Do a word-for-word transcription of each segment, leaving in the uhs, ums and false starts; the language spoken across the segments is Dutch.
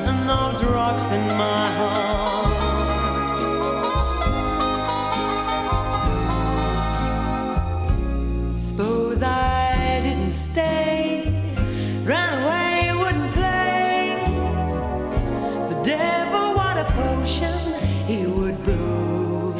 and those rocks in my heart. Suppose I didn't stay, ran away, wouldn't play. The devil, what a potion he would brew.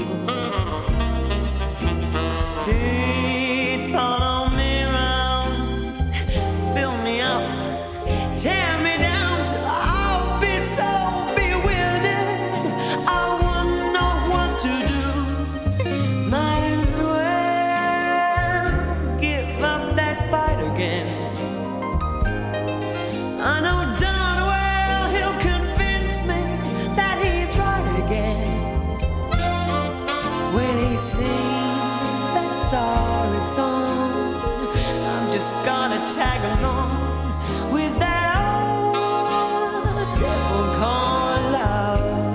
He'd follow me around, build me up, tear me down till I'll be so bewildered I wouldn't know what to do. Might as well give up that fight again. I know darn well he'll convince me that he's right again when he sings that sorry song. I'm just gonna tag along with that old devil called love.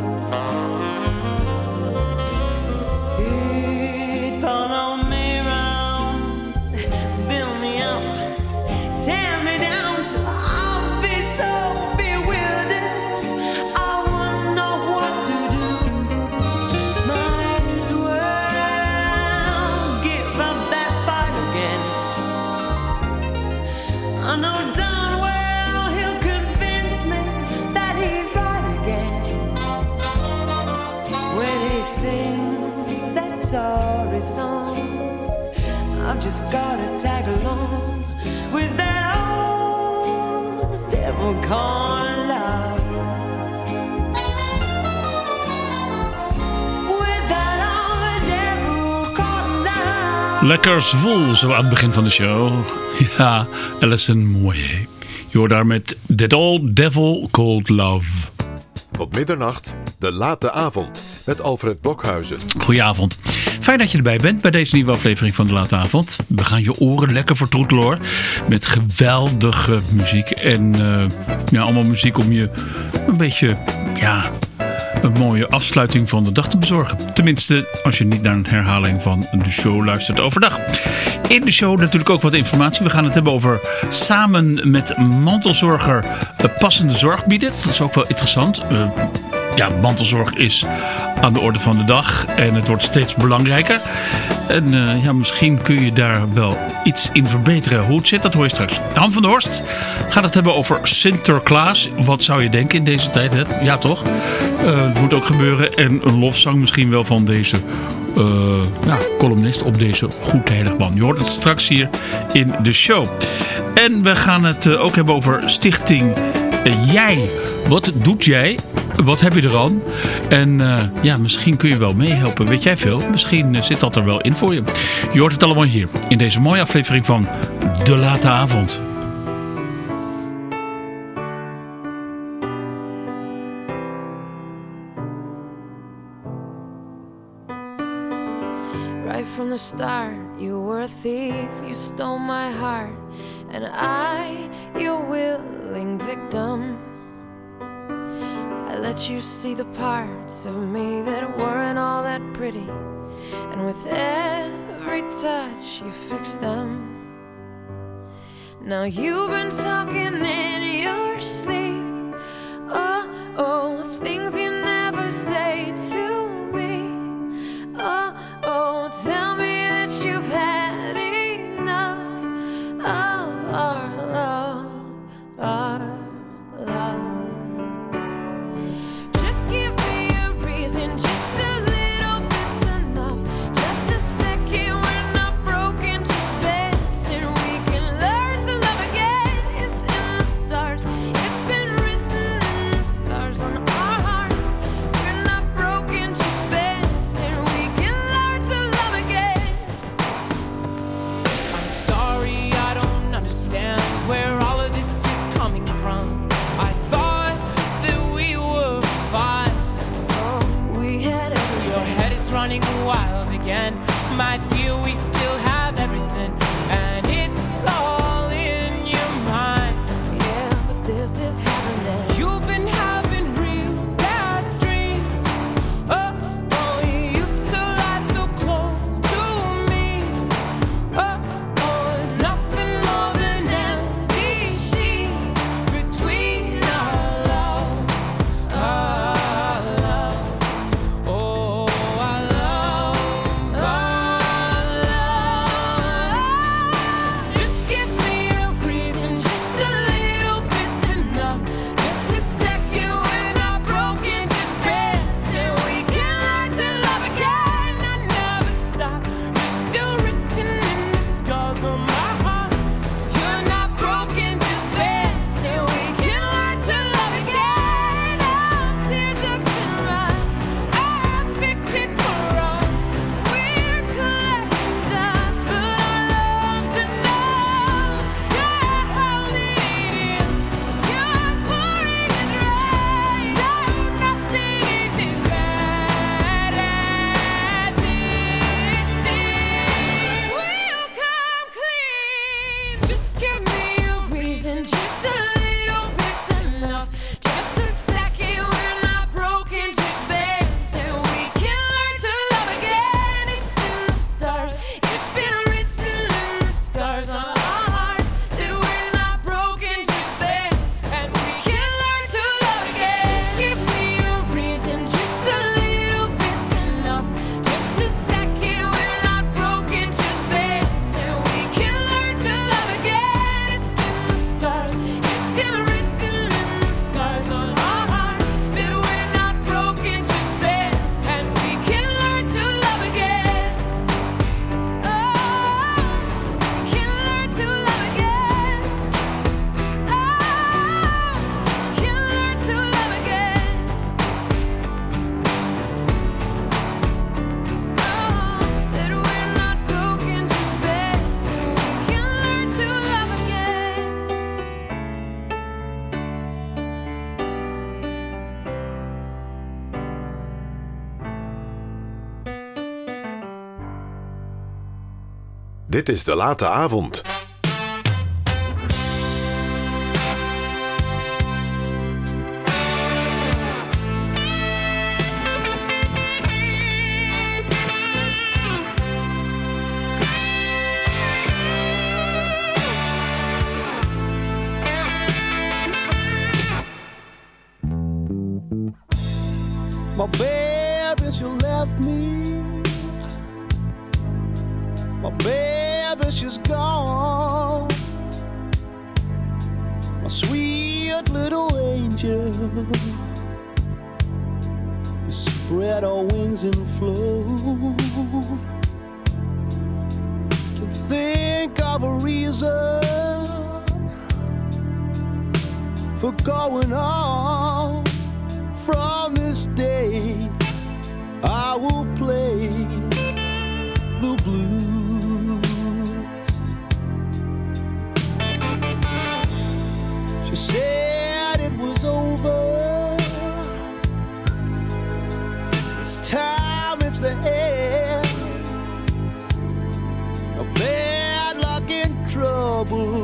He'd follow me around, build me up, tear me down till I'll be so bewildered I wouldn't know what to do. Might as well give up that fight again. I know darn well he'll convince me that he's right again when he sings that sorry song. I've just gotta tag along with that old devil called love. With that old devil called love. Lekker zwoel, zo aan het begin van de show. Ja, Alison Moyet. Je hoort daar met That Old Devil Called Love. Tot middernacht, de late avond met Alfred Blokhuizen. Goedenavond. Fijn dat je erbij bent bij deze nieuwe aflevering van de Late Avond. We gaan je oren lekker vertroetelen hoor. Met geweldige muziek. En uh, ja, allemaal muziek om je een beetje, ja, een mooie afsluiting van de dag te bezorgen. Tenminste, als je niet naar een herhaling van de show luistert overdag. In de show natuurlijk ook wat informatie. We gaan het hebben over samen met mantelzorger passende zorg bieden. Dat is ook wel interessant. Uh, ja, mantelzorg is aan de orde van de dag en het wordt steeds belangrijker. En uh, ja, misschien kun je daar wel iets in verbeteren. Hoe het zit, dat hoor je straks. Han van der Horst gaat het hebben over Sinterklaas. Wat zou je denken in deze tijd? Hè? Ja, toch? Uh, het moet ook gebeuren. En een lofzang misschien wel van deze uh, ja, columnist op deze goed heilig man. Je hoort het straks hier in de show. En we gaan het uh, ook hebben over Stichting uh, Jij. Wat doet jij? Wat heb je er aan? En uh, ja, misschien kun je wel meehelpen. Weet jij veel? Misschien uh, zit dat er wel in voor je. Je hoort het allemaal hier in deze mooie aflevering van De Late Avond. Right from the start, you were a thief. You stole my heart, and I, your willing victim. I let you see the parts of me that weren't all that pretty, and with every touch you fixed them. Now you've been talking in your sleep. Oh, oh, things you never say to me. Oh, oh, tell me that you've had enough of our love, our love. It's been reason, just a little bit's enough. Just a second, we're not broken, just bends, and we can learn to love again. It's in the stars, it's been written in the scars on our hearts that we're not broken, just bends, and we can learn to love again. Just give me a reason, just a little bit's enough. Just a second, we're not broken, just bends, and we can learn to love again. It's in the stars, it's been written in the scars on our hearts that we're not broken, just bends, and we can learn to love again. Oh, we can learn to love again. Oh, we can learn to love again. Oh, that we're not broken, just bends, and we can learn to love again. Dit is De Late Avond. My baby, she left me. My baby, she's gone. My sweet little angel. Spread her wings and flow. Can think of a reason for going on. From this day, I will play the blues. She said it was over. It's time, it's the end. A bad luck and trouble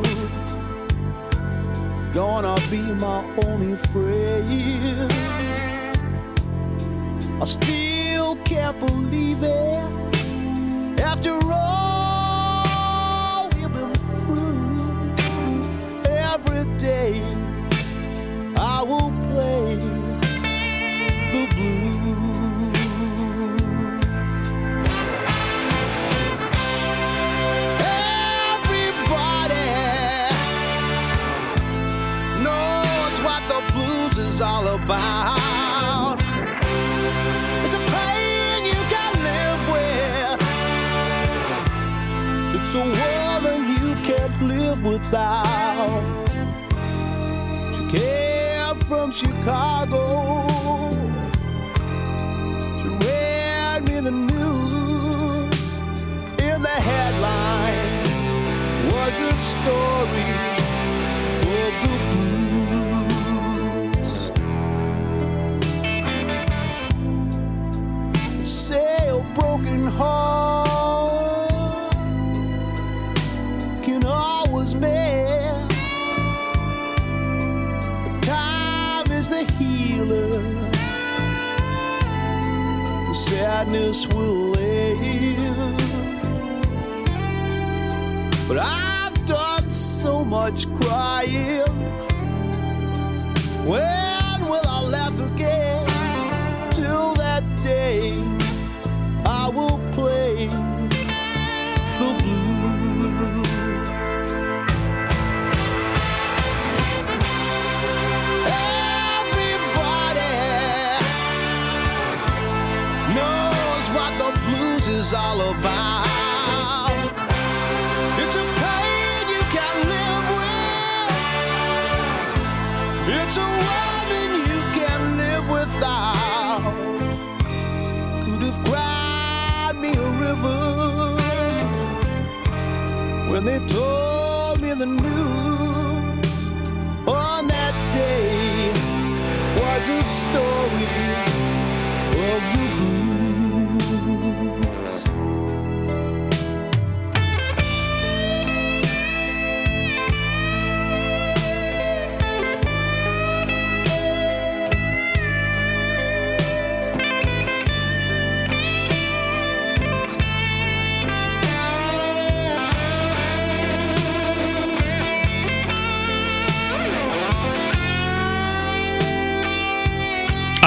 gonna be my only friend. I still can't believe it. After all we've been through, every day I will play the blues. Everybody knows what the blues is all about. It's a pain you can live with. It's a woman you can't live without. She came from Chicago. She read me the news. In the headlines was a story of the blues. Say a broken heart can always mend. But time is the healer. The sadness will end. But I've done so much crying. When will I laugh again? Till that day I will play the blues. Everybody knows what the blues is all about. It's a pain you can't live with. It's a woman you can't live without. Could have cried me a river when they told me the news. On that day was a story of the blues.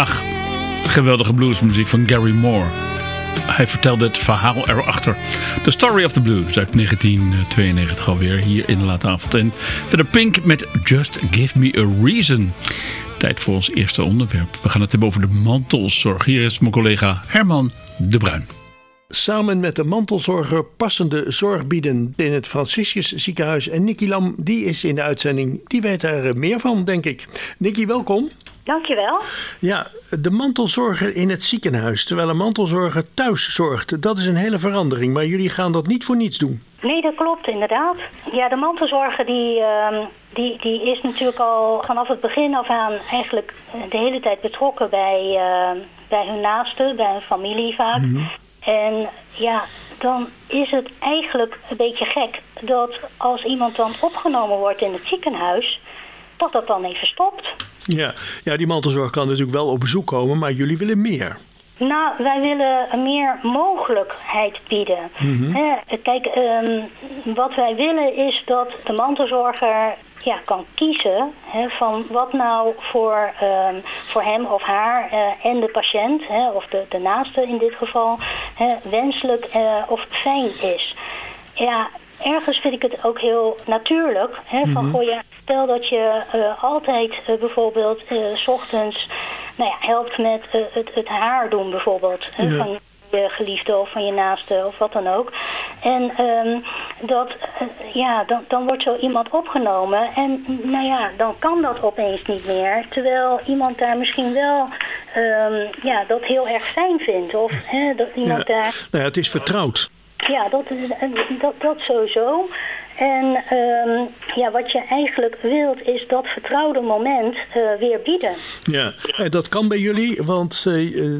Ach, geweldige bluesmuziek van Gary Moore. Hij vertelde het verhaal erachter. The Story of the Blues uit negentien tweeënnegentig alweer, hier in de late avond. En verder Pink met Just Give Me a Reason. Tijd voor ons eerste onderwerp. We gaan het hebben over de mantelzorg. Hier is mijn collega Herman de Bruin. Samen met de mantelzorger passende zorg bieden in het Franciscus ziekenhuis. En Nicky Lam, die is in de uitzending. Die weet daar meer van, denk ik. Nicky, welkom. Dankjewel. Ja, de mantelzorger in het ziekenhuis, terwijl een mantelzorger thuis zorgt. Dat is een hele verandering, maar jullie gaan dat niet voor niets doen. Nee, dat klopt inderdaad. Ja, de mantelzorger die, uh, die, die is natuurlijk al vanaf het begin af aan eigenlijk de hele tijd betrokken bij, uh, bij hun naasten, bij hun familie vaak. Mm-hmm. En ja, dan is het eigenlijk een beetje gek dat als iemand dan opgenomen wordt in het ziekenhuis, dat dat dan even stopt. Ja, ja, die mantelzorg kan natuurlijk wel op bezoek komen, maar jullie willen meer. Nou, wij willen meer mogelijkheid bieden. Mm-hmm. He, kijk, um, wat wij willen is dat de mantelzorger ja, kan kiezen he, van wat nou voor, um, voor hem of haar uh, en de patiënt, he, of de, de naaste in dit geval, he, wenselijk uh, of fijn is. Ja, ergens vind ik het ook heel natuurlijk. Hè, van, mm-hmm. goh, ja, stel dat je uh, altijd uh, bijvoorbeeld uh, 's ochtends nou ja, helpt met uh, het, het haar doen bijvoorbeeld. Hè, ja. Van je geliefde of van je naaste of wat dan ook. En um, dat, uh, ja, dan, dan wordt zo iemand opgenomen. En nou ja, dan kan dat opeens niet meer. Terwijl iemand daar misschien wel um, ja, dat heel erg fijn vindt. Of hè, dat iemand ja. daar... Nou ja, het is vertrouwd. Ja, dat, dat, dat sowieso. En um, ja, wat je eigenlijk wilt is dat vertrouwde moment uh, weer bieden. Ja, en dat kan bij jullie, want uh,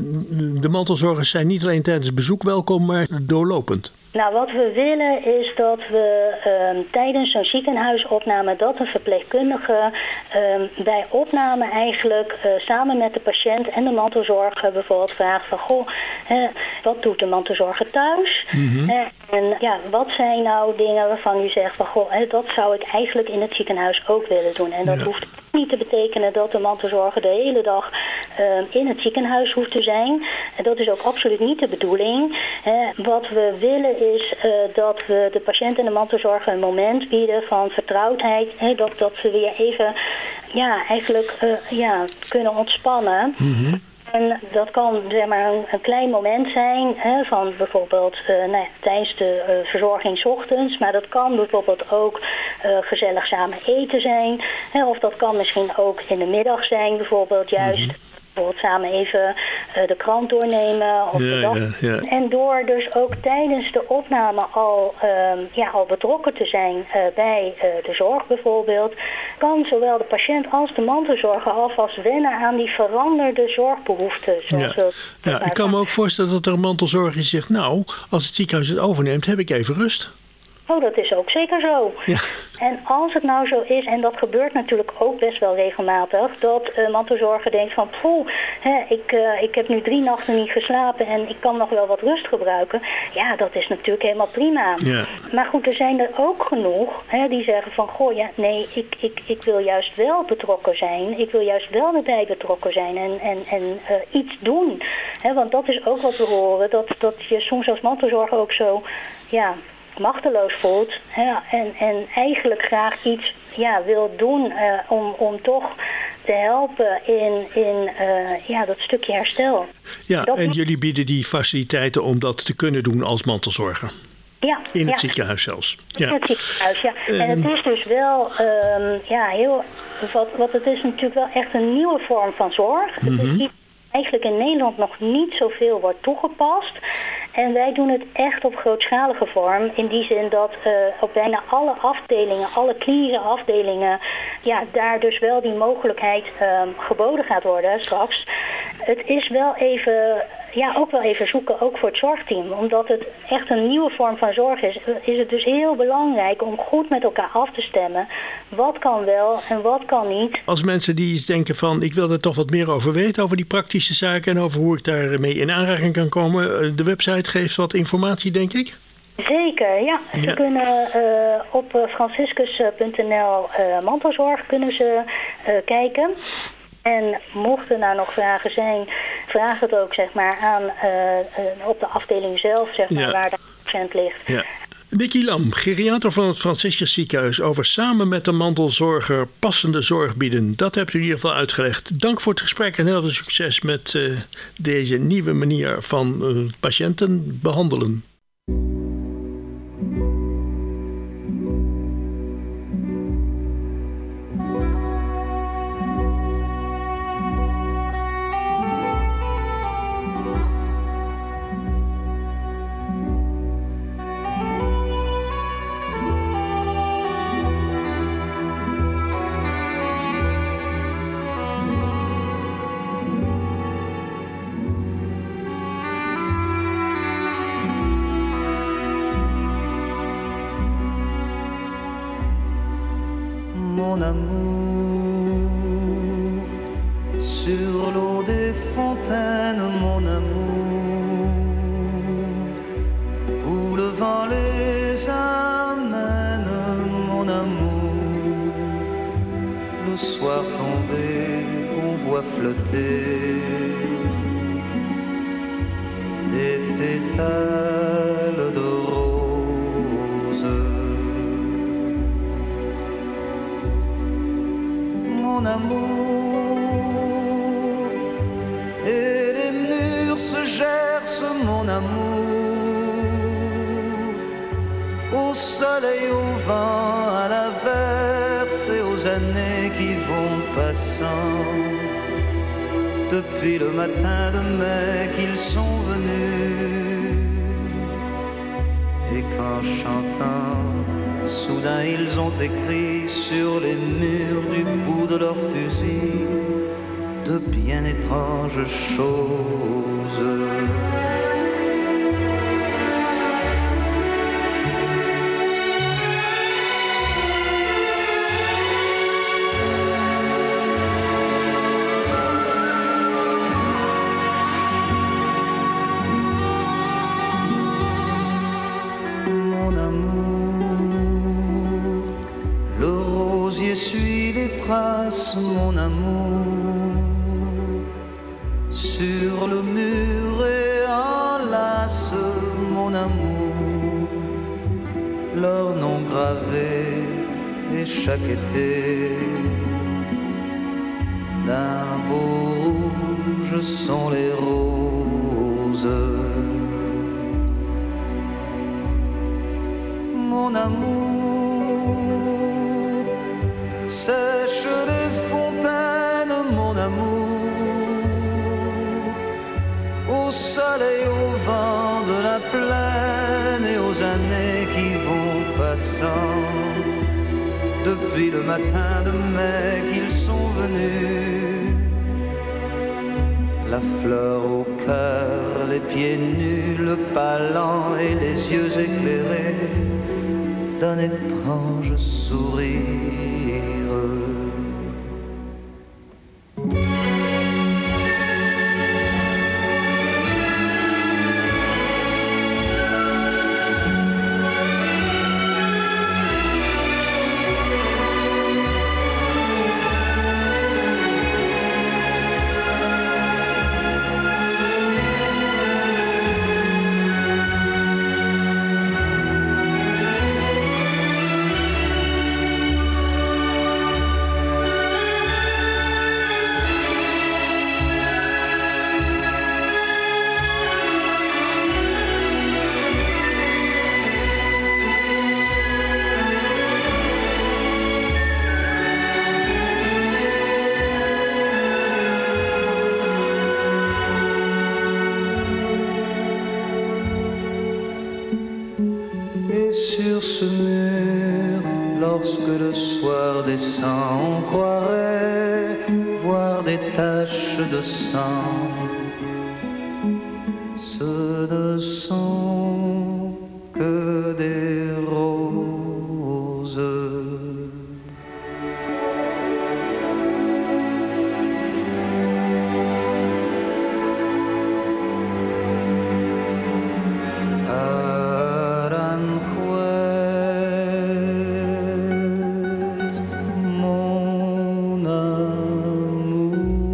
de mantelzorgers zijn niet alleen tijdens bezoek welkom, maar doorlopend. Nou, wat we willen is dat we um, tijdens zo'n ziekenhuisopname, dat een verpleegkundige um, bij opname eigenlijk uh, samen met de patiënt en de mantelzorger bijvoorbeeld vraagt van, goh, hè, wat doet de mantelzorger thuis? Mm-hmm. Hè, en ja, wat zijn nou dingen waarvan u zegt van, goh, hè, dat zou ik eigenlijk in het ziekenhuis ook willen doen. En dat ja. hoeft niet te betekenen dat de mantelzorger de hele dag uh, in het ziekenhuis hoeft te zijn. En dat is ook absoluut niet de bedoeling. Hè. Wat we willen is uh, dat we de patiënt en de mantelzorger een moment bieden van vertrouwdheid. Hè, dat, dat ze weer even ja, eigenlijk uh, ja, kunnen ontspannen. Mm-hmm. En dat kan zeg maar een, een klein moment zijn hè, van bijvoorbeeld uh, nou ja, tijdens de uh, verzorging 's ochtends. Maar dat kan bijvoorbeeld ook uh, gezellig samen eten zijn. Hè, of dat kan misschien ook in de middag zijn bijvoorbeeld juist. Mm-hmm. Bijvoorbeeld samen even uh, de krant doornemen. Of ja, de dag. Ja, ja. En door dus ook tijdens de opname al, um, ja, al betrokken te zijn uh, bij uh, de zorg bijvoorbeeld, kan zowel de patiënt als de mantelzorger alvast wennen aan die veranderde zorgbehoeften. Zoals ja. we ja, ik kan me ook voorstellen dat er een mantelzorger is die zegt, nou, als het ziekenhuis het overneemt, heb ik even rust. Oh, dat is ook zeker zo. Ja. En als het nou zo is, en dat gebeurt natuurlijk ook best wel regelmatig, dat een uh, mantelzorger denkt van, poeh, hè, ik, uh, ik heb nu drie nachten niet geslapen en ik kan nog wel wat rust gebruiken. Ja, dat is natuurlijk helemaal prima. Ja. Maar goed, er zijn er ook genoeg hè, die zeggen van, goh, ja, nee, ik, ik, ik wil juist wel betrokken zijn. Ik wil juist wel erbij betrokken zijn en, en, en uh, iets doen. Hè, want dat is ook wat we horen, dat, dat je soms als mantelzorger ook zo, ja, machteloos voelt ja, en, en eigenlijk graag iets ja, wil doen uh, om, om toch te helpen in, in uh, ja, dat stukje herstel. Ja, dat en jullie bieden die faciliteiten om dat te kunnen doen als mantelzorger? Ja. In het ja. ziekenhuis zelfs? Ja. In het ziekenhuis, ja. Um, en het is dus wel um, ja, heel, wat, wat het is natuurlijk wel echt een nieuwe vorm van zorg. Mm-hmm. Het is iets eigenlijk in Nederland nog niet zoveel wordt toegepast. En wij doen het echt op grootschalige vorm. In die zin dat uh, op bijna alle afdelingen, alle klinieke afdelingen, ja, daar dus wel die mogelijkheid um, geboden gaat worden straks. Het is wel even, ja, ook wel even zoeken, ook voor het zorgteam. Omdat het echt een nieuwe vorm van zorg is, is het dus heel belangrijk om goed met elkaar af te stemmen. Wat kan wel en wat kan niet. Als mensen die denken van, ik wil er toch wat meer over weten, over die praktische zaken en over hoe ik daarmee in aanraking kan komen. De website geeft wat informatie, denk ik? Zeker, ja. Ze ja. kunnen uh, op franciscus punt n l uh, mantelzorg kunnen ze uh, kijken. En mochten er nog vragen zijn, vraag het ook zeg maar, aan uh, uh, op de afdeling zelf, zeg maar, ja. waar de patiënt ligt. Ja. Nicky Lam, geriater van het Franciscus Ziekenhuis, over samen met de mantelzorger passende zorg bieden. Dat hebt u in ieder geval uitgelegd. Dank voor het gesprek en heel veel succes met uh, deze nieuwe manier van uh, patiënten behandelen. Mon amour, sur l'eau des fontaines, mon amour, où le vent les amène, mon amour. Le soir tombé, on voit flotter des pétales de rose. Mon amour, et les murs se gercent, mon amour, au soleil, au vent, à l'averse et aux années qui vont passant. Depuis le matin de mai qu'ils sont venus, et qu'en chantant, soudain ils ont écrit sur les murs du bout de leur fusil de bien étranges choses. Suis les traces, mon amour, sur le mur et enlace, mon amour, leur nom gravé et chaque été d'un beau rouge sont les roses. Mon amour, sèche les fontaines, mon amour, au soleil, au vent de la plaine et aux années qui vont passant. Depuis le matin de mai qu'ils sont venus, la fleur au cœur, les pieds nus, le pas lent et les yeux éclairés d'un étrange sourire. Sur ce mur, lorsque le soir descend, on croirait voir des taches de sang. Ce ne sont que des roses. Mon amour.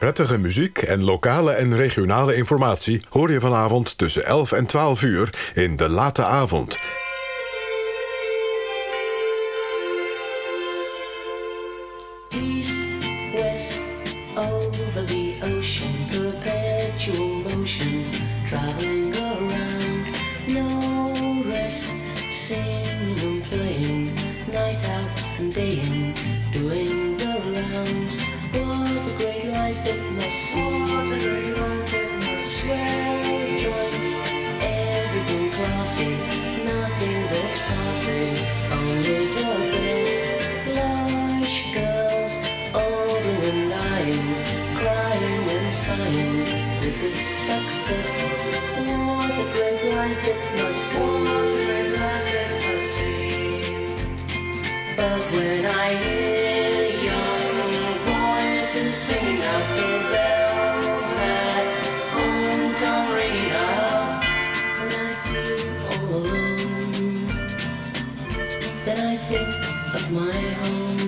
Prettige muziek en lokale en regionale informatie hoor je vanavond tussen elf en twaalf uur in De Late Avond. East, west, over the ocean, perpetual motion, traveling around, no rest, singing and playing, night out and day in, doing the rounds. What a great life it must seem. What a great life it must seem. Swell joints, everything classy, nothing that's passing, only the best. Lush girls, ogling and lying, crying and sighing. This is success. What a great life it must seem. What a great life it must seem. But when I hear young voices singing out, the bells at home come ringing out, and I feel all alone, then I think of my home.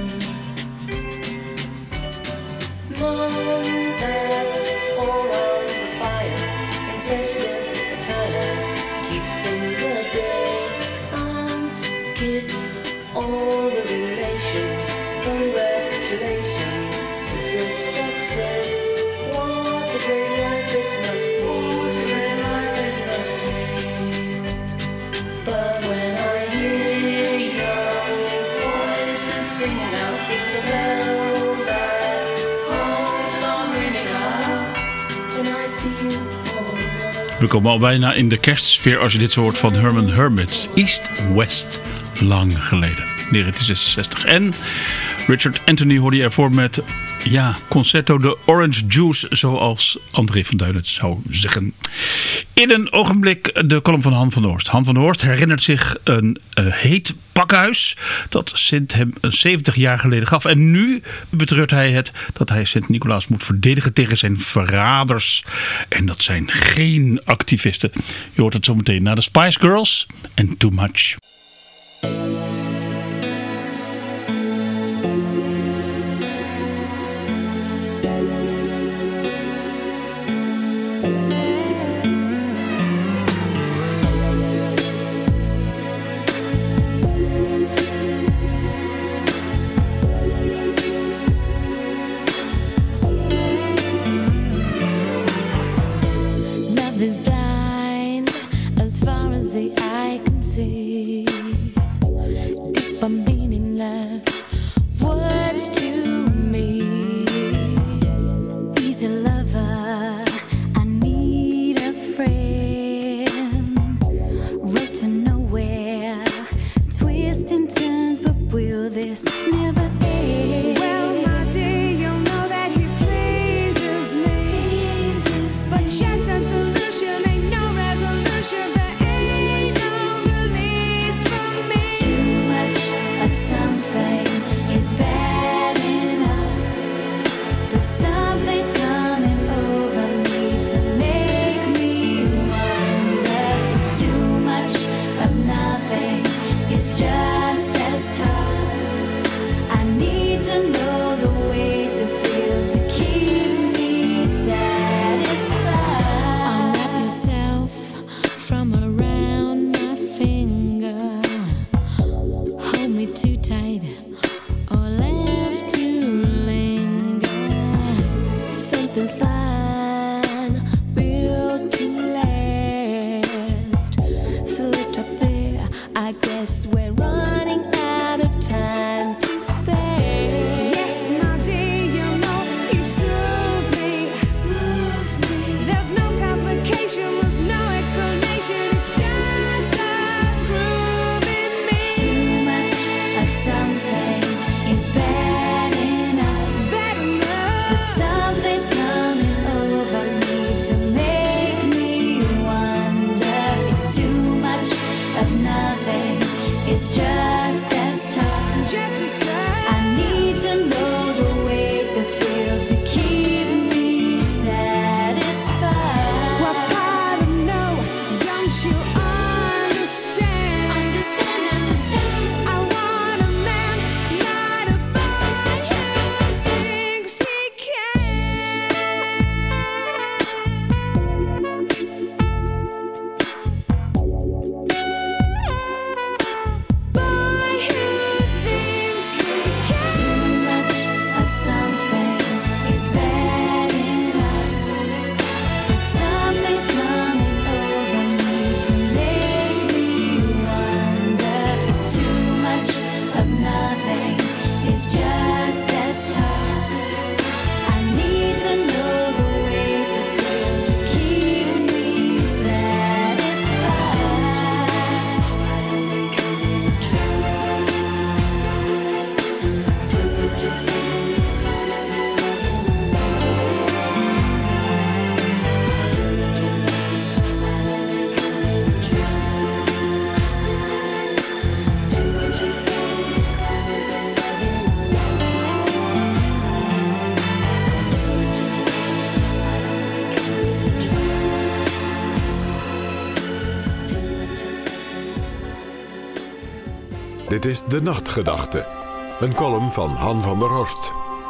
Mom, Dad, all around the fire, in festive attire, keeping the day. Aunts, kids, all the relations, congratulations, this is success. What a great life it must be. What a great life it must seem. But when I hear young voices singing out, the bells at home start ringing out, and I feel all alone. We komen al bijna in de kerstsfeer als je dit zo hoort van Herman Hermits. East, West, lang geleden. negentien zesenzestig. En Richard Anthony hoorde je ervoor met ja, Concerto de Orange Juice, zoals André van Duin het zou zeggen. In een ogenblik de column van Han van der Horst. Han van der Horst herinnert zich een uh, heet pakhuis dat Sint hem zeventig jaar geleden gaf. En nu betreurt hij het dat hij Sint-Nicolaas moet verdedigen tegen zijn verraders. En dat zijn geen activisten. Je hoort het zo meteen na de Spice Girls en Too Much. Shed some solution Dit is De Nachtgedachte, een column van Han van der Horst.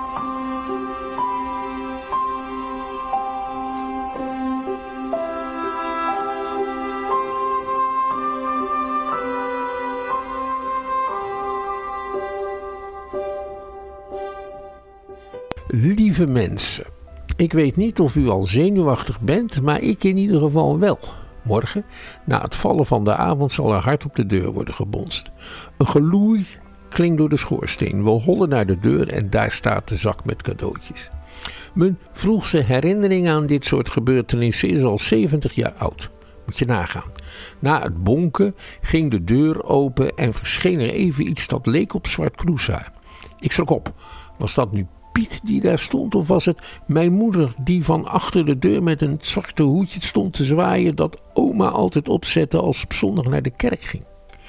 Lieve mensen, ik weet niet of u al zenuwachtig bent, maar ik in ieder geval wel. Morgen, na het vallen van de avond, zal er hard op de deur worden gebonst. Een geloei klinkt door de schoorsteen. We hollen naar de deur en daar staat de zak met cadeautjes. Mijn vroegste herinnering aan dit soort gebeurtenissen is al zeventig jaar oud. Moet je nagaan. Na het bonken ging de deur open en verscheen er even iets dat leek op zwart kroeshaar. Ik schrok op. Was dat nu Piet die daar stond, of was het mijn moeder die van achter de deur met een zwarte hoedje stond te zwaaien dat oma altijd opzette als ze op zondag naar de kerk ging?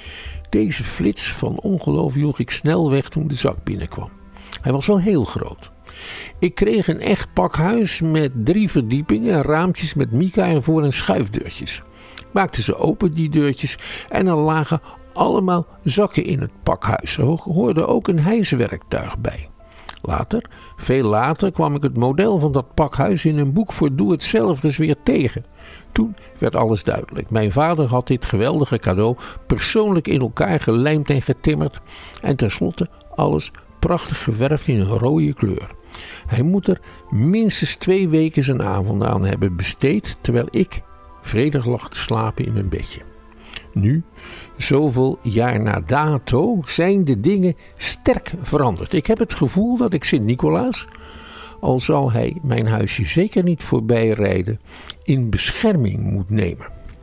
Deze flits van ongeloof joeg ik snel weg toen de zak binnenkwam. Hij was wel heel groot. Ik kreeg een echt pakhuis met drie verdiepingen en raampjes met mica ervoor en schuifdeurtjes. Ik maakte ze open, die deurtjes, en er lagen allemaal zakken in het pakhuis. Er hoorde ook een hijswerktuig bij. Later, veel later, kwam ik het model van dat pakhuis in een boek voor doe-het-zelfers weer tegen. Toen werd alles duidelijk. Mijn vader had dit geweldige cadeau persoonlijk in elkaar gelijmd en getimmerd. En tenslotte alles prachtig geverfd in een rode kleur. Hij moet er minstens twee weken zijn avond aan hebben besteed, terwijl ik vredig lag te slapen in mijn bedje. Nu, zoveel jaar na dato, zijn de dingen sterk veranderd. Ik heb het gevoel dat ik Sint-Nicolaas, al zal hij mijn huisje zeker niet voorbij rijden, in bescherming moet nemen.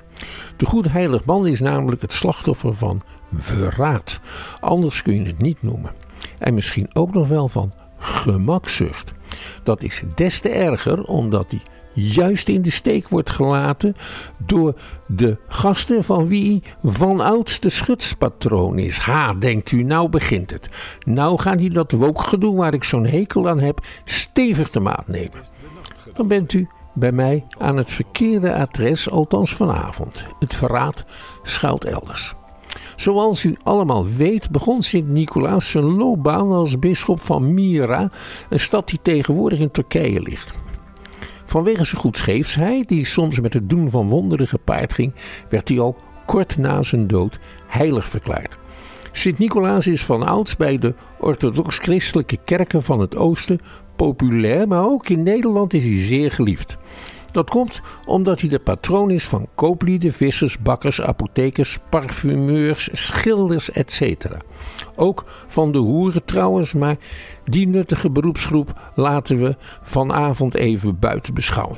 De goede heilig man is namelijk het slachtoffer van verraad. Anders kun je het niet noemen. En misschien ook nog wel van gemakzucht. Dat is des te erger omdat hij juist in de steek wordt gelaten door de gasten van wie van ouds de schutspatroon is. Ha, denkt u, nou begint het. Nou gaat hij dat wokgedoe waar ik zo'n hekel aan heb stevig te maat nemen. Dan bent u bij mij aan het verkeerde adres, althans vanavond. Het verraad schuilt elders. Zoals u allemaal weet begon Sint-Nicolaas zijn loopbaan als bisschop van Myra, een stad die tegenwoordig in Turkije ligt. Vanwege zijn goedscheepsheid, die soms met het doen van wonderen gepaard ging, werd hij al kort na zijn dood heilig verklaard. Sint-Nicolaas is van ouds bij de orthodox-christelijke kerken van het oosten populair, maar ook in Nederland is hij zeer geliefd. Dat komt omdat hij de patroon is van kooplieden, vissers, bakkers, apothekers, parfumeurs, schilders, et cetera. Ook van de hoeren trouwens, maar die nuttige beroepsgroep laten we vanavond even buiten beschouwing.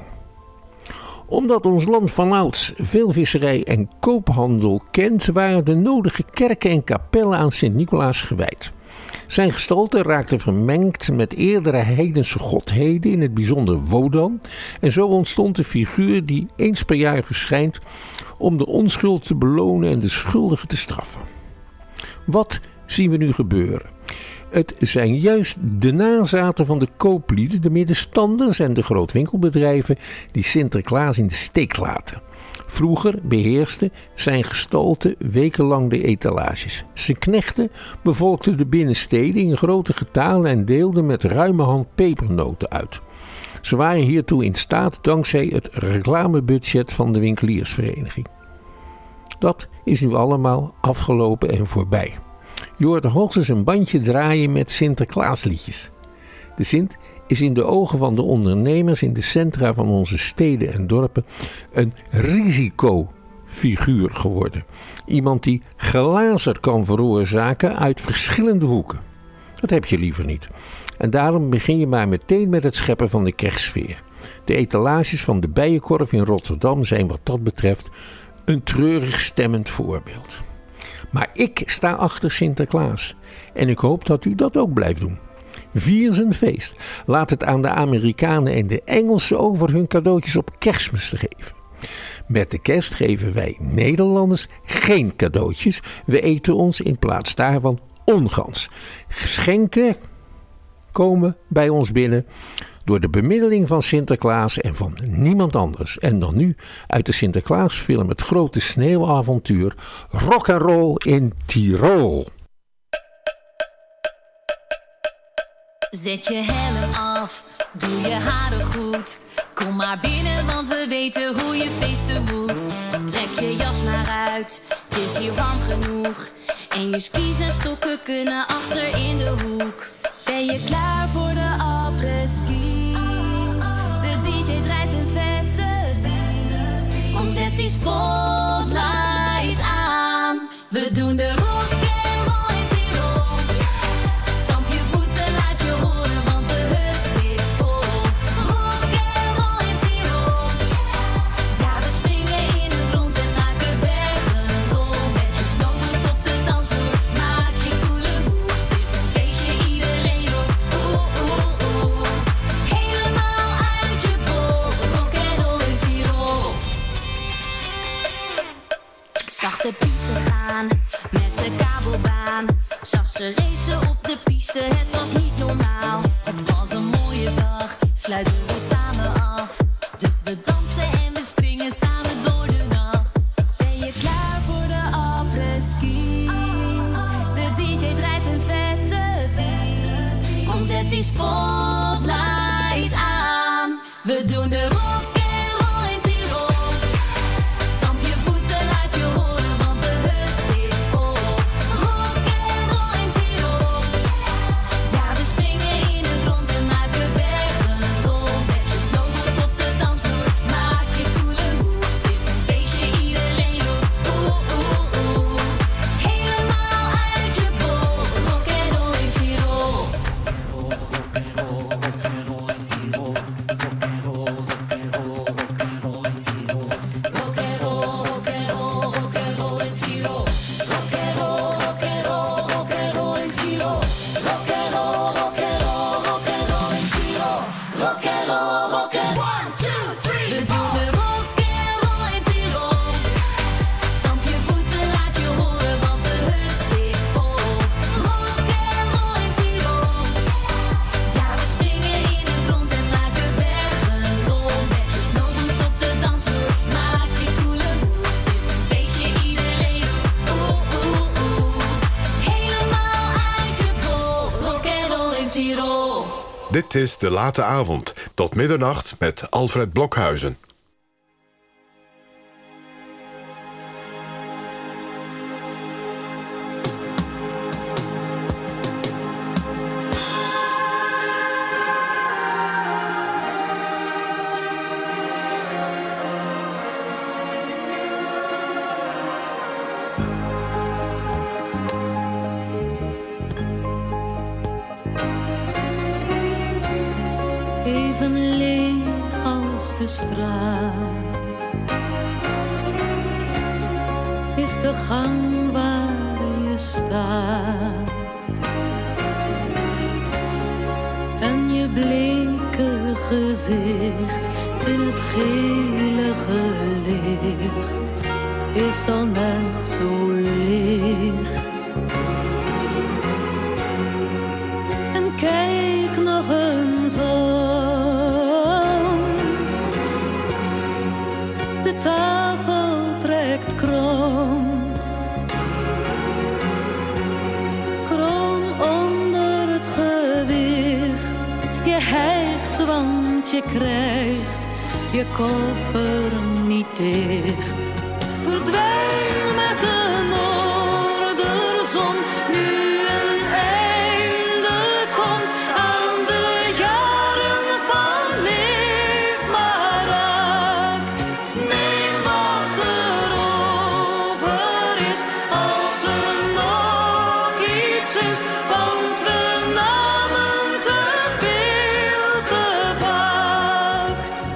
Omdat ons land vanouds veel visserij en koophandel kent, waren de nodige kerken en kapellen aan Sint-Nicolaas gewijd. Zijn gestalte raakte vermengd met eerdere heidense godheden, in het bijzonder Wodan, en zo ontstond de figuur die eens per jaar verschijnt om de onschuld te belonen en de schuldigen te straffen. Wat zien we nu gebeuren? Het zijn juist de nazaten van de kooplieden, de middenstanders en de grootwinkelbedrijven die Sinterklaas in de steek laten. Vroeger beheerste zijn gestalte wekenlang de etalages. Zijn knechten bevolkten de binnensteden in grote getalen en deelden met ruime hand pepernoten uit. Ze waren hiertoe in staat dankzij het reclamebudget van de winkeliersvereniging. Dat is nu allemaal afgelopen en voorbij. Je hoort hoogstens een bandje draaien met Sinterklaasliedjes. De Sint is in de ogen van de ondernemers in de centra van onze steden en dorpen een risicofiguur geworden. Iemand die glazer kan veroorzaken uit verschillende hoeken. Dat heb je liever niet. En daarom begin je maar meteen met het scheppen van de kerstsfeer. De etalages van de Bijenkorf in Rotterdam zijn wat dat betreft een treurig stemmend voorbeeld. Maar ik sta achter Sinterklaas en ik hoop dat u dat ook blijft doen. Vier zijn feest. Laat het aan de Amerikanen en de Engelsen over hun cadeautjes op Kerstmis te geven. Met de kerst geven wij Nederlanders geen cadeautjes. We eten ons in plaats daarvan ongans. Geschenken komen bij ons binnen door de bemiddeling van Sinterklaas en van niemand anders. En dan nu uit de Sinterklaasfilm Het Grote Sneeuwavontuur, Rock and Roll in Tirol. Zet je helm af, doe je haren goed. Kom maar binnen, want we weten hoe je feesten moet. Trek je jas maar uit, het is hier warm genoeg. En je skis en stokken kunnen achter in de hoek. Ben je klaar voor de après-ski? De D J draait een vette beat. Kom, zet die spotlight aan. We doen de rock. Zachte pieten gaan met de kabelbaan. Zag ze racen op de piste, het was niet normaal. Het was een mooie dag, sluiten we samen af. Dus we dansen en we springen samen door de nacht. Ben je klaar voor de après-ski? De D J draait een vette beat. Kom, zet die spotlight aan. We doen de rock. Dit is De Late Avond, tot middernacht met Alfred Blokhuizen. Even leeg als de straat is de gang waar je staat. En je bleke gezicht in het gelige licht is al net zo leeg. En kijk nog eens om, de tafel trekt krom, krom onder het gewicht. Je hijgt want je krijgt je koffer niet dicht. Verdwijn met de noorderzon, nu een einde komt aan de jaren van leef maar raak. Neem wat er over is, als er nog iets is, want we namen te veel te vaak.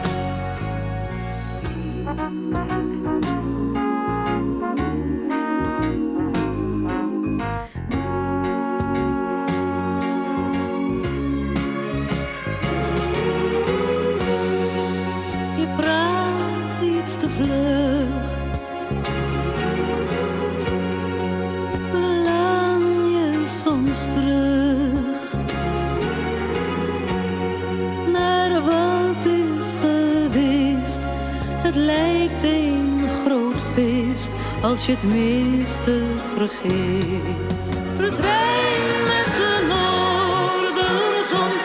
Je praat iets te vlug, verlang je soms terug naar wat is geweest. Het lijkt een groot feest als je het meeste vergeet. Verdwijn met de noorderzon.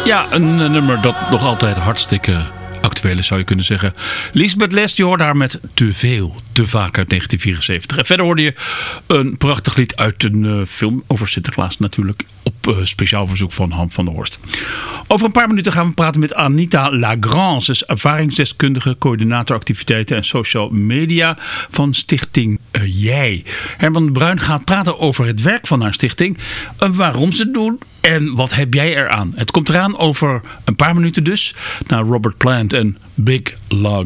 Ja, een, een nummer dat nog altijd hartstikke actueel is, zou je kunnen zeggen. Lisbeth Lest, je hoort haar met Te Veel, Te Vaak uit negentien vierenzeventig. En verder hoorde je een prachtig lied uit een uh, film over Sinterklaas natuurlijk. Op uh, speciaal verzoek van Han van der Horst. Over een paar minuten gaan we praten met Anita Lagrange. Ze is ervaringsdeskundige, coördinator activiteiten en social media van Stichting uh, Jij. Herman de Bruin gaat praten over het werk van haar stichting. Uh, waarom ze het doen en wat heb jij eraan. Het komt eraan over een paar minuten dus. Naar Robert Plant en Big Lug.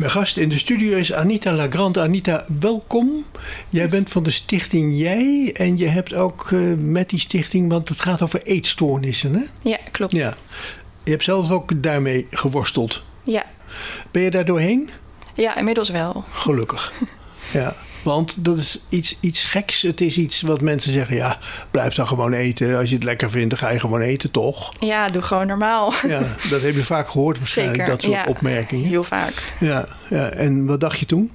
Mijn gast in de studio is Anita Lagrande. Anita, welkom. Jij bent van de stichting Jij. En je hebt ook uh, met die stichting, want het gaat over eetstoornissen, hè? Ja, klopt. Ja. Je hebt zelf ook daarmee geworsteld. Ja. Ben je daar doorheen? Ja, inmiddels wel. Gelukkig. Ja. Want dat is iets, iets geks. Het is iets wat mensen zeggen, ja, blijf dan gewoon eten. Als je het lekker vindt, dan ga je gewoon eten, toch? Ja, doe gewoon normaal. Ja, dat heb je vaak gehoord waarschijnlijk, Zeker, dat soort ja, opmerkingen. heel vaak. Ja, ja, en wat dacht je toen?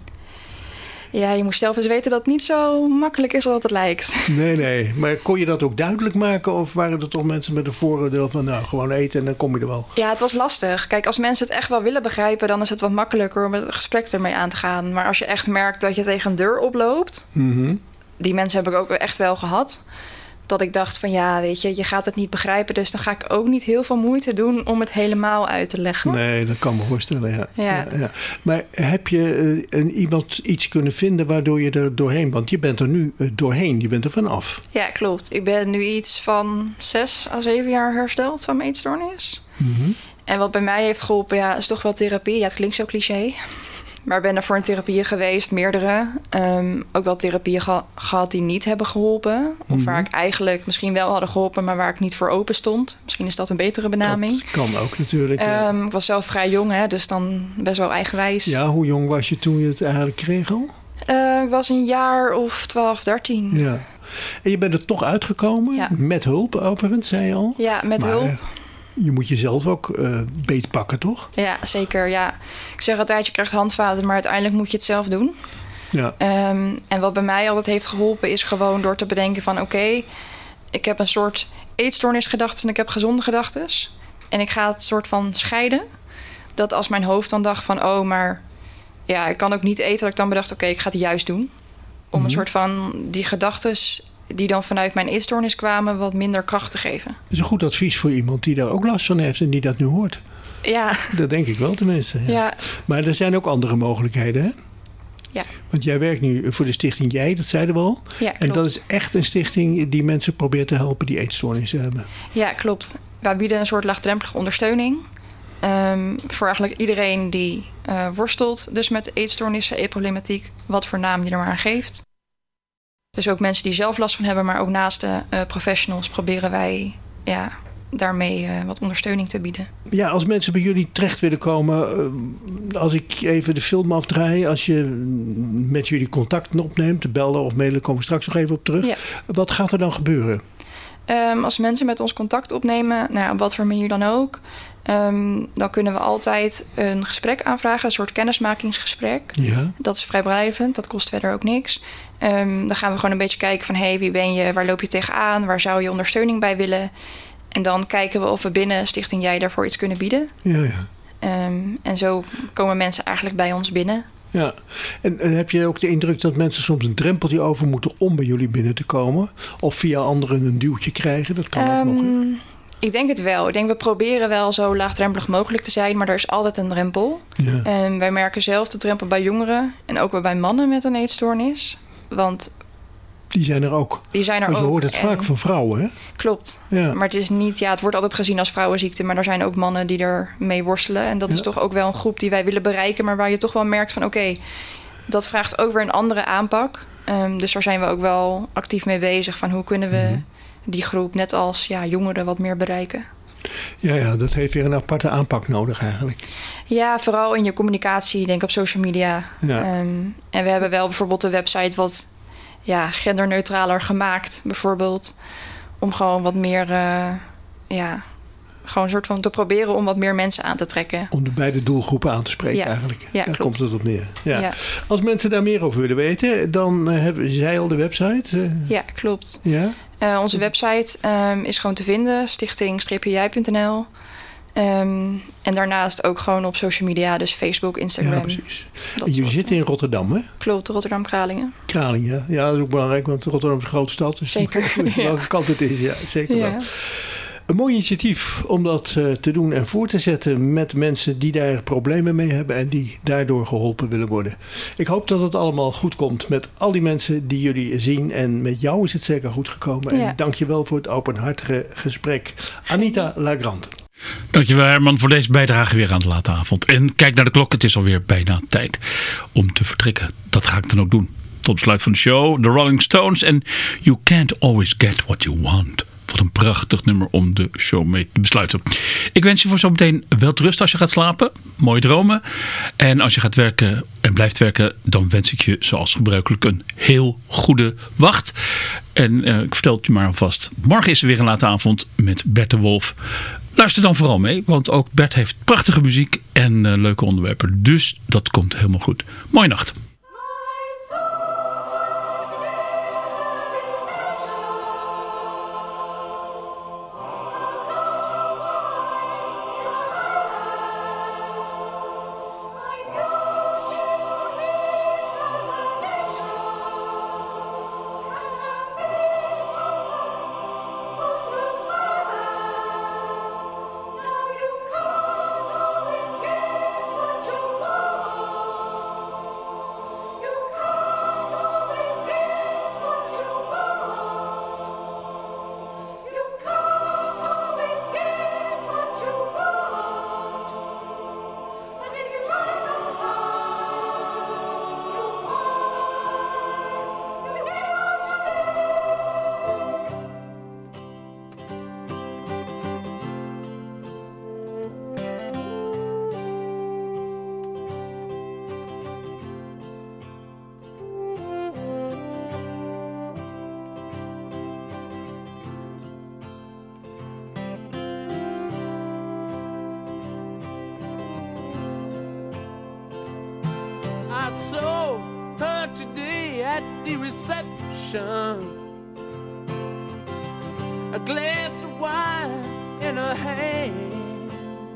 Ja, je moest zelf eens weten dat het niet zo makkelijk is als het lijkt. Nee, nee. Maar kon je dat ook duidelijk maken? Of waren er toch mensen met een vooroordeel van, nou, gewoon eten en dan kom je er wel? Ja, het was lastig. Kijk, als mensen het echt wel willen begrijpen, dan is het wat makkelijker om het gesprek ermee aan te gaan. Maar als je echt merkt dat je tegen een deur oploopt, Mm-hmm. die mensen heb ik ook echt wel gehad. Dat ik dacht van ja, weet je, je gaat het niet begrijpen. Dus dan ga ik ook niet heel veel moeite doen om het helemaal uit te leggen. Nee, dat kan me voorstellen, ja. Ja. ja, ja. Maar heb je uh, een, iemand iets kunnen vinden waardoor je er doorheen... Want je bent er nu uh, doorheen, je bent er vanaf. Ja, klopt. Ik ben nu iets van zes à zeven jaar hersteld van mijn eetstoornis. Mm-hmm. En wat bij mij heeft geholpen, ja, is toch wel therapie. Ja, het klinkt zo cliché. Maar ik ben er voor een therapieën geweest, meerdere. Um, ook wel therapieën ge- gehad die niet hebben geholpen. Of Mm-hmm. waar ik eigenlijk misschien wel hadden geholpen, maar waar ik niet voor open stond. Misschien is dat een betere benaming. Dat kan ook natuurlijk, ja. Um, ik was zelf vrij jong, hè, dus dan best wel eigenwijs. Ja, hoe jong was je toen je het eigenlijk kreeg al? Uh, ik was een jaar of twaalf, dertien. Ja. En je bent er toch uitgekomen, Ja. met hulp overigens, zei je al. Ja, met Maar hulp. je moet jezelf ook uh, beetpakken, toch? Ja, zeker. Ja. Ik zeg altijd, je krijgt handvaten, maar uiteindelijk moet je het zelf doen. Ja. Um, en wat bij mij altijd heeft geholpen is gewoon door te bedenken van... oké, okay, ik heb een soort eetstoornisgedachten en ik heb gezonde gedachten. En ik ga het soort van scheiden. Dat als mijn hoofd dan dacht van... oh, maar ja, ik kan ook niet eten. Dat ik dan bedacht, oké, okay, ik ga het juist doen. Om Mm-hmm. een soort van die gedachten die dan vanuit mijn eetstoornis kwamen... wat minder kracht te geven. Dat is een goed advies voor iemand die daar ook last van heeft en die dat nu hoort. Ja. Dat denk ik wel tenminste. Ja. Ja. Maar er zijn ook andere mogelijkheden, hè? Ja. Want jij werkt nu voor de stichting Jij, dat zeiden we al. Ja, en klopt. dat is echt een stichting die mensen probeert te helpen die eetstoornissen hebben. Ja, klopt. Wij bieden een soort laagdrempelige ondersteuning. Um, voor eigenlijk iedereen die uh, worstelt dus met eetstoornissen, eetproblematiek, wat voor naam je er maar aan geeft. Dus ook mensen die zelf last van hebben, maar ook naast de uh, professionals proberen wij ja, daarmee uh, wat ondersteuning te bieden. Ja, als mensen bij jullie terecht willen komen, uh, als ik even de film afdraai, als je met jullie contact opneemt, bellen of mailen, komen we straks nog even op terug. Ja. Wat gaat er dan gebeuren? Um, als mensen met ons contact opnemen, nou ja, op wat voor manier dan ook, um, dan kunnen we altijd een gesprek aanvragen, een soort kennismakingsgesprek. Ja. Dat is vrijblijvend, dat kost verder ook niks. Um, dan gaan we gewoon een beetje kijken van, hey, wie ben je, waar loop je tegenaan, waar zou je ondersteuning bij willen? En dan kijken we of we binnen Stichting Jij daarvoor iets kunnen bieden. Ja, ja. Um, en zo komen mensen eigenlijk bij ons binnen. Ja, en, en heb je ook de indruk dat mensen soms een drempeltje over moeten om bij jullie binnen te komen? Of via anderen een duwtje krijgen? Dat kan um, ook nog. Hè? Ik denk het wel. Ik denk we proberen wel zo laagdrempelig mogelijk te zijn, maar er is altijd een drempel. Ja. Um, wij merken zelf de drempel bij jongeren en ook wel bij mannen met een eetstoornis. Want die zijn er ook. Die zijn er Want je ook. hoort het en, vaak van vrouwen, hè? Klopt. Ja. Maar het is niet, ja, het wordt altijd gezien als vrouwenziekte, maar er zijn ook mannen die er mee worstelen. En dat ja. is toch ook wel een groep die wij willen bereiken, maar waar je toch wel merkt van oké, okay, dat vraagt ook weer een andere aanpak. Um, dus daar zijn we ook wel actief mee bezig van hoe kunnen we mm-hmm. die groep, net als ja, jongeren, wat meer bereiken. Ja, ja, dat heeft weer een aparte aanpak nodig eigenlijk. Ja, vooral in je communicatie, denk op social media. Ja. Um, en we hebben wel bijvoorbeeld een website wat ja, genderneutraler gemaakt, bijvoorbeeld. Om gewoon wat meer, uh, ja, gewoon een soort van te proberen om wat meer mensen aan te trekken. Om de beide doelgroepen aan te spreken ja. eigenlijk. Ja, daar klopt. komt het op neer. Ja. Ja. Als mensen daar meer over willen weten, dan uh, hebben zij al de website. Uh, ja, klopt. Ja? Uh, onze website um, is gewoon te vinden, stichting jij punt n l. Um, en daarnaast ook gewoon op social media, dus Facebook, Instagram. Ja, precies. En jullie zitten in Rotterdam, hè? Klopt, Rotterdam-Kralingen. Kralingen, ja, dat is ook belangrijk, want Rotterdam is een grote stad. Dus zeker. Welke ja. kant het is, ja, zeker ja. wel. Een mooi initiatief om dat uh, te doen en voor te zetten met mensen die daar problemen mee hebben en die daardoor geholpen willen worden. Ik hoop dat het allemaal goed komt met al die mensen die jullie zien en met jou is het zeker goed gekomen. Ja. En dank je wel voor het openhartige gesprek. Anita Lagrande. Dankjewel Herman voor deze bijdrage weer aan de late avond. En kijk naar de klok, het is alweer bijna tijd om te vertrekken. Dat ga ik dan ook doen. Tot besluit van de show, The Rolling Stones en You Can't Always Get What You Want. Wat een prachtig nummer om de show mee te besluiten. Ik wens je voor zometeen welterusten als je gaat slapen. Mooie dromen. En als je gaat werken en blijft werken, dan wens ik je zoals gebruikelijk een heel goede wacht. En uh, ik vertel het je maar alvast. Morgen is er weer een late avond met Bert de Wolf. Luister dan vooral mee, want ook Bert heeft prachtige muziek en uh, leuke onderwerpen. Dus dat komt helemaal goed. Mooie nacht. The reception, a glass of wine in her hand.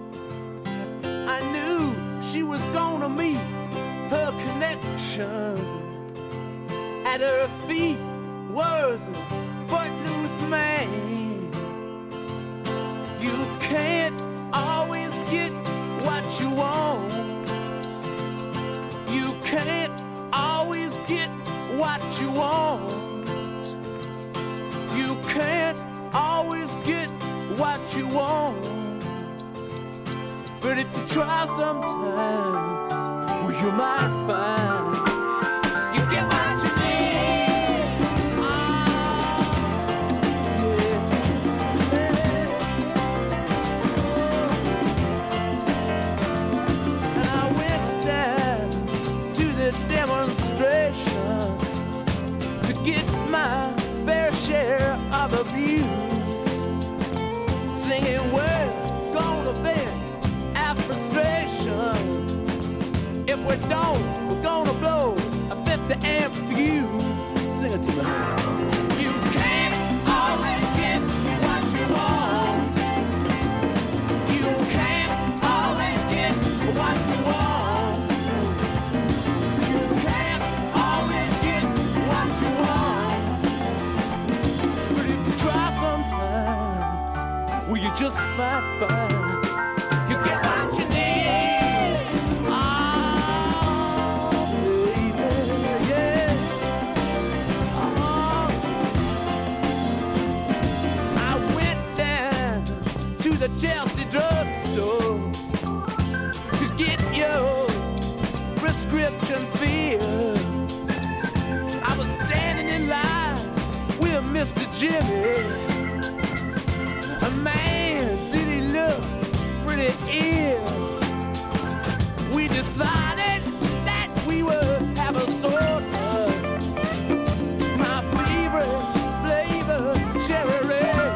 I knew she was gonna meet her connection. At her feet was a footloose man. You can't always get what you want. You can't always get what you want. You can't always get what you want. But if you try sometimes, well, you might find you get what you need. Oh, yeah. And I went down to the demonstration to get my fair share of abuse, singing we're gonna vent our frustration. If we don't, we're gonna blow a fifty amp fuse. Sing it to me. You can't always get what you want. You can't always get what you want. You can't always get what you want. But if you try sometimes, well, you just might find you get what you need. Oh, baby, yeah. Oh. I went down to the Chelsea drugstore to get your prescription filled. I was standing in line with Mister Jimmy. A man, did he look pretty ill. We decided that we would have a soda. My favorite flavor, cherry red.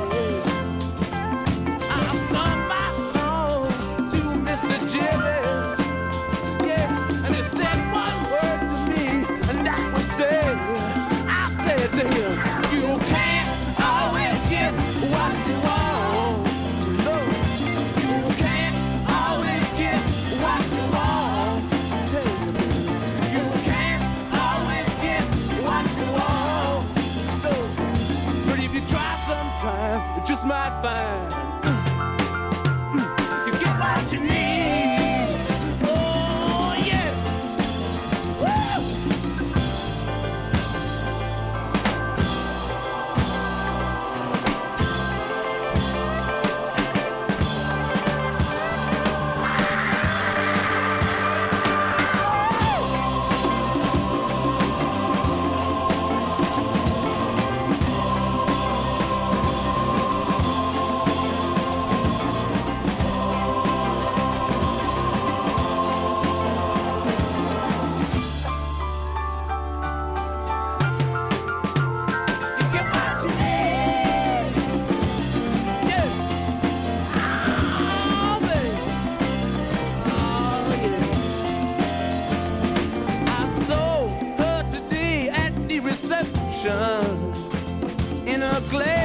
I sung my song to Mister Jimmy. Yeah, and he said one word to me, and that was there. I said to him, you can't always in a glass